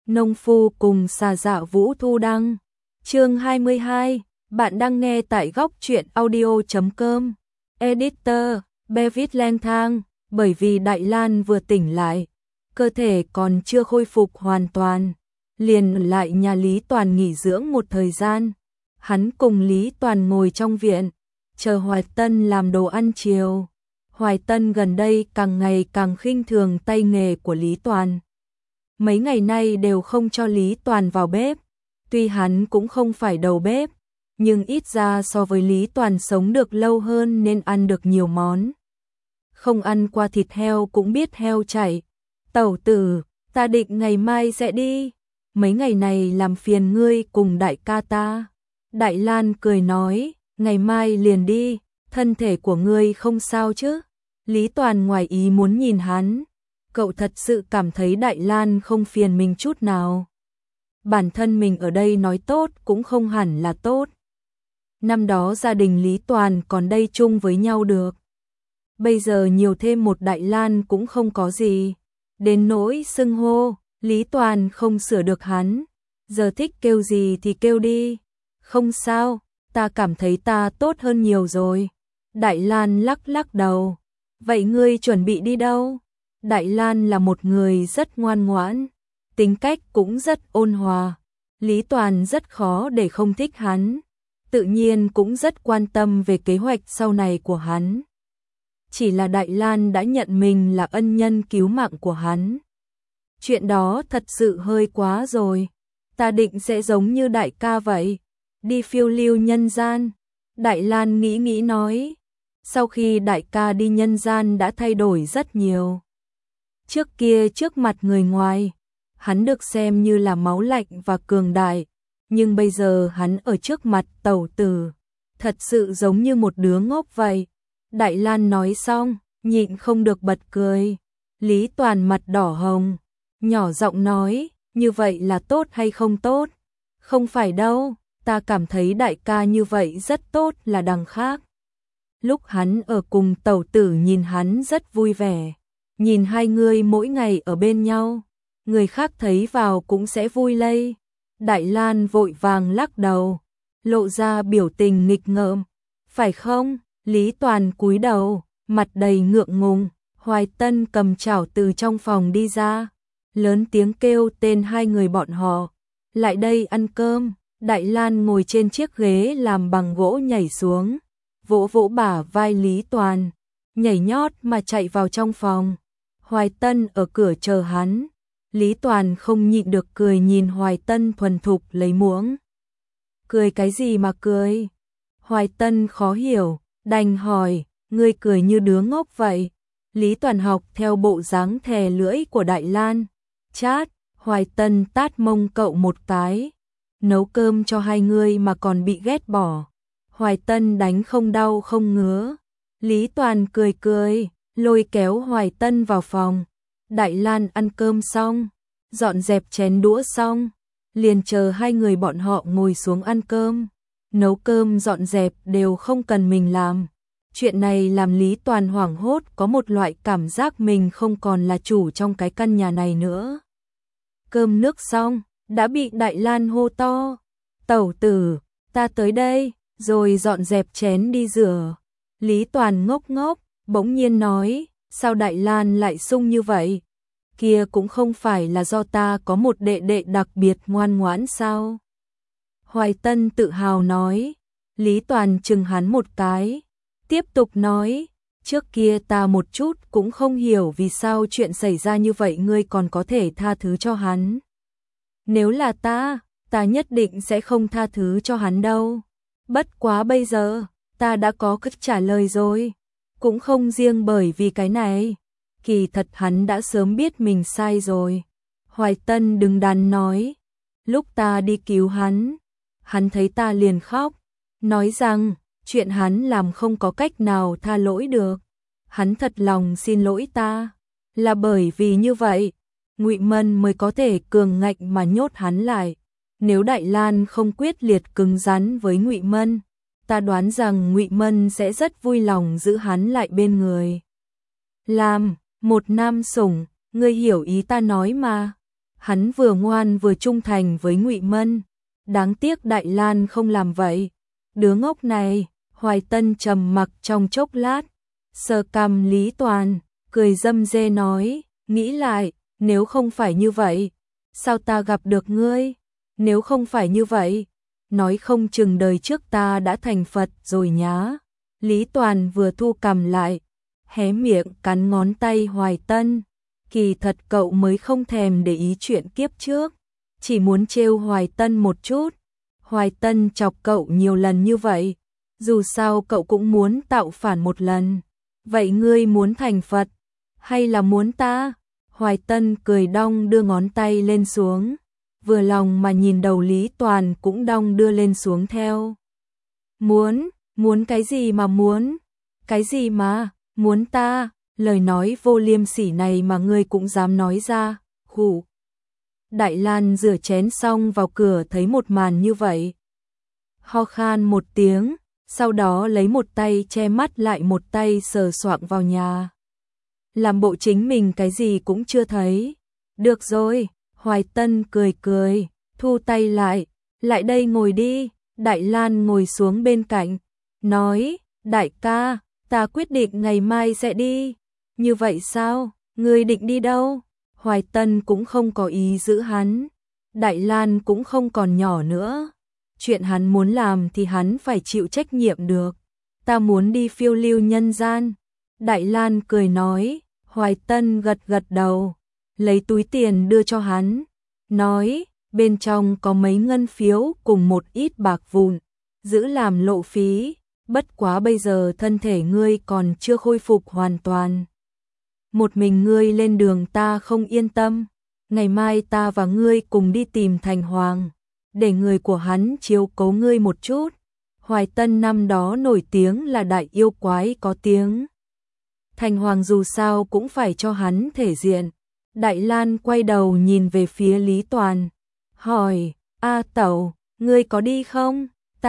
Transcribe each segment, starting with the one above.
Nông phu cùng xà dạ Vũ Thu Đăng. Chương 22, bạn đang nghe tại góc truyện audio.com. Editor, Bevis lang thang, bởi vì Đại Lan vừa tỉnh lại, cơ thể còn chưa khôi phục hoàn toàn, liền ở lại nhà Lý Toàn nghỉ dưỡng một thời gian. Hắn cùng Lý Toàn ngồi trong viện, chờ Hoài Tân làm đồ ăn chiều. Hoài Tân gần đây càng ngày càng khinh thường tay nghề của Lý Toàn. Mấy ngày nay đều không cho Lý Toàn vào bếp. Tuy hắn cũng không phải đầu bếp, nhưng ít ra so với Lý Toàn sống được lâu hơn nên ăn được nhiều món. Không ăn qua thịt heo cũng biết heo chạy. Tẩu tử, ta định ngày mai sẽ đi. Mấy ngày này làm phiền ngươi cùng đại ca ta. Đại Lan cười nói, ngày mai liền đi, thân thể của ngươi không sao chứ? Lý Toàn ngoài ý muốn nhìn hắn. Cậu thật sự cảm thấy Đại Lan không phiền mình chút nào. Bản thân mình ở đây nói tốt cũng không hẳn là tốt. Năm đó gia đình Lý Toàn còn đây chung với nhau được. Bây giờ nhiều thêm một Đại Lan cũng không có gì. Đến nỗi xưng hô, Lý Toàn không sửa được hắn. Giờ thích kêu gì thì kêu đi. Không sao, ta cảm thấy ta tốt hơn nhiều rồi. Đại Lan lắc lắc đầu. Vậy ngươi chuẩn bị đi đâu? Đại Lan là một người rất ngoan ngoãn, tính cách cũng rất ôn hòa. Lý Toàn rất khó để không thích hắn, tự nhiên cũng rất quan tâm về kế hoạch sau này của hắn. Chỉ là Đại Lan đã nhận mình là ân nhân cứu mạng của hắn. Chuyện đó thật sự hơi quá rồi. Ta định sẽ giống như đại ca vậy, đi phiêu lưu nhân gian. Đại Lan nghĩ nói, sau khi đại ca đi nhân gian đã thay đổi rất nhiều. Trước kia trước mặt người ngoài, hắn được xem như là máu lạnh và cường đại, nhưng bây giờ hắn ở trước mặt tẩu tử, thật sự giống như một đứa ngốc vậy. Đại Lan nói xong, nhịn không được bật cười. Lý Toàn mặt đỏ hồng, nhỏ giọng nói, như vậy là tốt hay không tốt? Không phải đâu, ta cảm thấy đại ca như vậy rất tốt là đằng khác. Lúc hắn ở cùng tẩu tử nhìn hắn rất vui vẻ. Nhìn hai người mỗi ngày ở bên nhau, người khác thấy vào cũng sẽ vui lây. Đại Lan vội vàng lắc đầu, lộ ra biểu tình nghịch ngợm. Phải không? Lý Toàn cúi đầu, mặt đầy ngượng ngùng. Hoài Tân cầm chảo từ trong phòng đi ra, lớn tiếng kêu tên hai người bọn họ. Lại đây ăn cơm. Đại Lan ngồi trên chiếc ghế làm bằng gỗ nhảy xuống, vỗ vỗ bả vai Lý Toàn, nhảy nhót mà chạy vào trong phòng. Hoài Tân ở cửa chờ hắn. Lý Toàn không nhịn được cười nhìn Hoài Tân thuần thục lấy muỗng. Cười cái gì mà cười? Hoài Tân khó hiểu, đành hỏi, ngươi cười như đứa ngốc vậy. Lý Toàn học theo bộ dáng thè lưỡi của Đại Lan. Chát, Hoài Tân tát mông cậu một cái. Nấu cơm cho hai người mà còn bị ghét bỏ. Hoài Tân đánh không đau không ngứa. Lý Toàn cười cười, lôi kéo Hoài Tân vào phòng. Đại Lan ăn cơm xong, dọn dẹp chén đũa xong, liền chờ hai người bọn họ ngồi xuống ăn cơm. Nấu cơm dọn dẹp đều không cần mình làm. Chuyện này làm Lý Toàn hoảng hốt, có một loại cảm giác mình không còn là chủ trong cái căn nhà này nữa. Cơm nước xong, đã bị Đại Lan hô to. Tẩu tử, ta tới đây, rồi dọn dẹp chén đi rửa. Lý Toàn ngốc ngốc, bỗng nhiên nói, sao Đại Lan lại sung như vậy? Kia cũng không phải là do ta có một đệ đệ đặc biệt ngoan ngoãn sao? Hoài Tân tự hào nói. Lý Toàn chừng hắn một cái, tiếp tục nói, trước kia ta một chút cũng không hiểu vì sao chuyện xảy ra như vậy ngươi còn có thể tha thứ cho hắn. Nếu là ta nhất định sẽ không tha thứ cho hắn đâu. Bất quá bây giờ, ta đã có cách trả lời rồi. Cũng không riêng bởi vì cái này. Kỳ thật hắn đã sớm biết mình sai rồi. Hoài Tân đứng đắn nói. Lúc ta đi cứu hắn thấy ta liền khóc. Nói rằng, chuyện hắn làm không có cách nào tha lỗi được. Hắn thật lòng xin lỗi ta. Là bởi vì như vậy, Ngụy Mân mới có thể cường ngạnh mà nhốt hắn lại. Nếu Đại Lan không quyết liệt cứng rắn với Ngụy Mân, ta đoán rằng Ngụy Mân sẽ rất vui lòng giữ hắn lại bên người. Làm một nam sủng, ngươi hiểu ý ta nói mà. Hắn vừa ngoan vừa trung thành với Ngụy Mân, đáng tiếc Đại Lan không làm vậy. Đứa ngốc này. Hoài Tân trầm mặc trong chốc lát, sờ cằm Lý Toàn, cười râm ran nói, nghĩ lại, nếu không phải như vậy, sao ta gặp được ngươi? Nếu không phải như vậy, nói không chừng đời trước ta đã thành Phật rồi nhá. Lý Toàn vừa thu cằm lại, hé miệng cắn ngón tay Hoài Tân. Kỳ thật cậu mới không thèm để ý chuyện kiếp trước, chỉ muốn trêu Hoài Tân một chút. Hoài Tân chọc cậu nhiều lần như vậy, dù sao cậu cũng muốn tạo phản một lần. Vậy ngươi muốn thành Phật, hay là muốn ta? Hoài Tân cười đong đưa ngón tay lên xuống, vừa lòng mà nhìn đầu Lý Toàn cũng đong đưa lên xuống theo. Muốn cái gì mà muốn? Cái gì mà, muốn ta? Lời nói vô liêm sỉ này mà ngươi cũng dám nói ra, hù. Đại Lan rửa chén xong vào cửa thấy một màn như vậy. Ho khan một tiếng, sau đó lấy một tay che mắt lại một tay sờ soạng vào nhà. Làm bộ chính mình cái gì cũng chưa thấy. Được rồi, Hoài Tân cười cười, thu tay lại đây ngồi đi. Đại Lan ngồi xuống bên cạnh, nói, đại ca, ta quyết định ngày mai sẽ đi. Như vậy sao, ngươi định đi đâu? Hoài Tân cũng không có ý giữ hắn, Đại Lan cũng không còn nhỏ nữa. Chuyện hắn muốn làm thì hắn phải chịu trách nhiệm được. Ta muốn đi phiêu lưu nhân gian. Đại Lan cười nói, Hoài Tân gật gật đầu, lấy túi tiền đưa cho hắn, nói, bên trong có mấy ngân phiếu cùng một ít bạc vụn, giữ làm lộ phí, bất quá bây giờ thân thể ngươi còn chưa khôi phục hoàn toàn. Một mình ngươi lên đường ta không yên tâm, ngày mai ta và ngươi cùng đi tìm Thành Hoàng, để người của hắn chiếu cố ngươi một chút. Hoài Tân năm đó nổi tiếng là đại yêu quái có tiếng. Thành Hoàng dù sao cũng phải cho hắn thể diện. Đại Lan quay đầu nhìn về phía Lý Toàn, hỏi, A Tẩu, ngươi có đi không?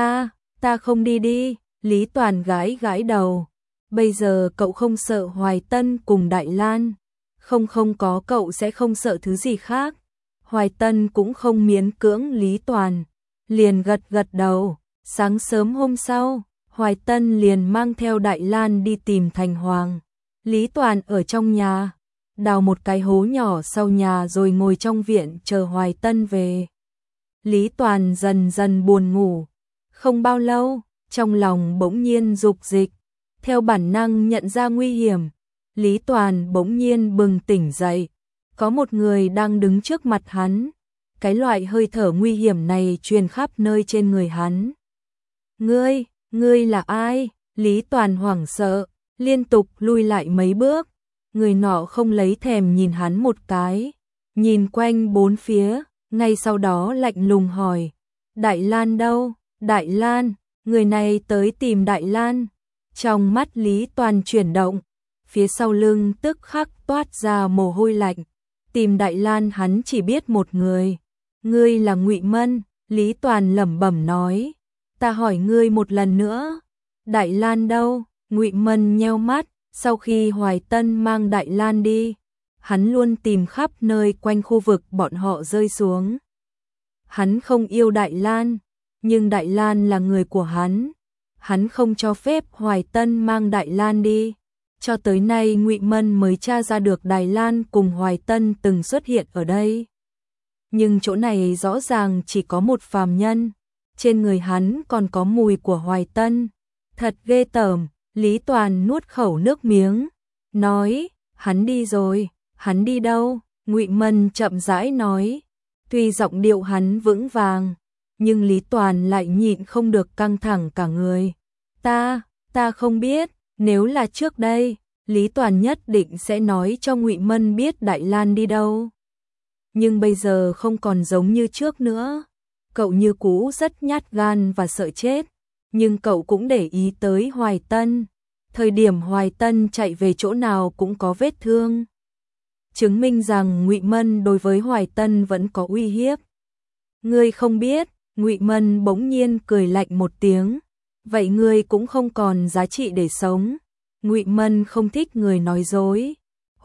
Ta không đi. Lý Toàn gãi đầu. Bây giờ cậu không sợ Hoài Tân cùng Đại Lan. Không có cậu sẽ không sợ thứ gì khác. Hoài Tân cũng không miễn cưỡng Lý Toàn, liền gật đầu. Sáng sớm hôm sau, Hoài Tân liền mang theo Đại Lan đi tìm Thành Hoàng. Lý Toàn ở trong nhà, đào một cái hố nhỏ sau nhà rồi ngồi trong viện chờ Hoài Tân về. Lý Toàn dần buồn ngủ. Không bao lâu, trong lòng bỗng nhiên dục dịch. Theo bản năng nhận ra nguy hiểm, Lý Toàn bỗng nhiên bừng tỉnh dậy. Có một người đang đứng trước mặt hắn. Cái loại hơi thở nguy hiểm này truyền khắp nơi trên người hắn. Ngươi là ai? Lý Toàn hoảng sợ, liên tục lui lại mấy bước. Người nọ không lấy thèm nhìn hắn một cái, nhìn quanh bốn phía, ngay sau đó lạnh lùng hỏi, Đại Lan đâu? Đại Lan, người này tới tìm Đại Lan. Trong mắt Lý Toàn chuyển động, phía sau lưng tức khắc toát ra mồ hôi lạnh. Tìm Đại Lan hắn chỉ biết một người. Ngươi là Ngụy Mân. Lý Toàn lẩm bẩm nói, ta hỏi ngươi một lần nữa, Đại Lan đâu? Ngụy Mân nheo mắt. Sau khi Hoài Tân mang Đại Lan đi, hắn luôn tìm khắp nơi quanh khu vực bọn họ rơi xuống. Hắn không yêu Đại Lan, nhưng Đại Lan là người của hắn. Hắn không cho phép Hoài Tân mang Đại Lan đi. Cho tới nay Ngụy Mân mới tra ra được Đại Lan cùng Hoài Tân từng xuất hiện ở đây. Nhưng chỗ này rõ ràng chỉ có một phàm nhân. Trên người hắn còn có mùi của Hoài Tân. Thật ghê tởm. Lý Toàn nuốt khẩu nước miếng, nói, hắn đi rồi. Hắn đi đâu? Ngụy Mân chậm rãi nói. Tuy giọng điệu hắn vững vàng, nhưng Lý Toàn lại nhịn không được căng thẳng cả người. Ta không biết. Nếu là trước đây, Lý Toàn nhất định sẽ nói cho Ngụy Mân biết Đại Lan đi đâu. Nhưng bây giờ không còn giống như trước nữa. Cậu như cũ rất nhát gan và sợ chết. Nhưng cậu cũng để ý tới Hoài Tân. Thời điểm Hoài Tân chạy về chỗ nào cũng có vết thương, chứng minh rằng Ngụy Mân đối với Hoài Tân vẫn có uy hiếp. Ngươi không biết. Ngụy Mân bỗng nhiên cười lạnh một tiếng. Vậy ngươi cũng không còn giá trị để sống. Ngụy Mân không thích người nói dối.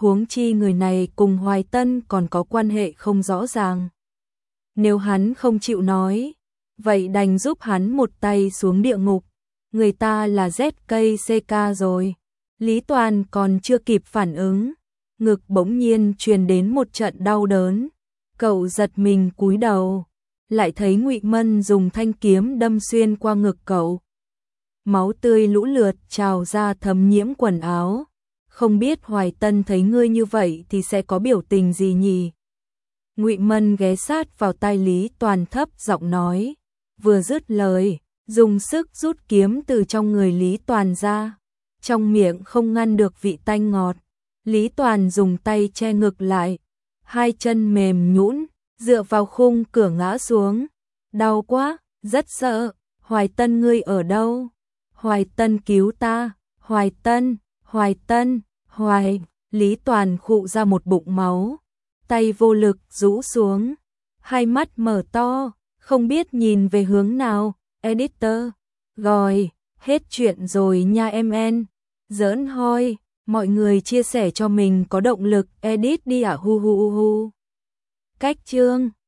huống chi người này cùng Hoài Tân còn có quan hệ không rõ ràng. Nếu hắn không chịu nói, vậy đành giúp hắn một tay xuống địa ngục. Người ta là ZKCK rồi. Lý Toàn còn chưa kịp phản ứng, ngực bỗng nhiên truyền đến một trận đau đớn. Cậu giật mình cúi đầu, lại thấy Ngụy Mân dùng thanh kiếm đâm xuyên qua ngực cậu. Máu tươi lũ lượt trào ra thấm nhiễm quần áo. Không biết Hoài Tân thấy ngươi như vậy thì sẽ có biểu tình gì nhỉ? Ngụy Mân ghé sát vào tai Lý Toàn thấp giọng nói, vừa dứt lời, dùng sức rút kiếm từ trong người Lý Toàn ra, trong miệng không ngăn được vị tanh ngọt. Lý Toàn dùng tay che ngực lại, hai chân mềm nhũn, dựa vào khung cửa ngã xuống. Đau quá, rất sợ. Hoài Tân ngươi ở đâu? Hoài Tân cứu ta, Hoài Tân, Hoài Tân, Hoài. Lý Toàn khụ ra một bụng máu, tay vô lực rũ xuống, hai mắt mở to, không biết nhìn về hướng nào. Editor, rồi, hết chuyện rồi nha em en. Giỡn hoi, mọi người chia sẻ cho mình có động lực edit đi ạ hu hu hu. Cách chương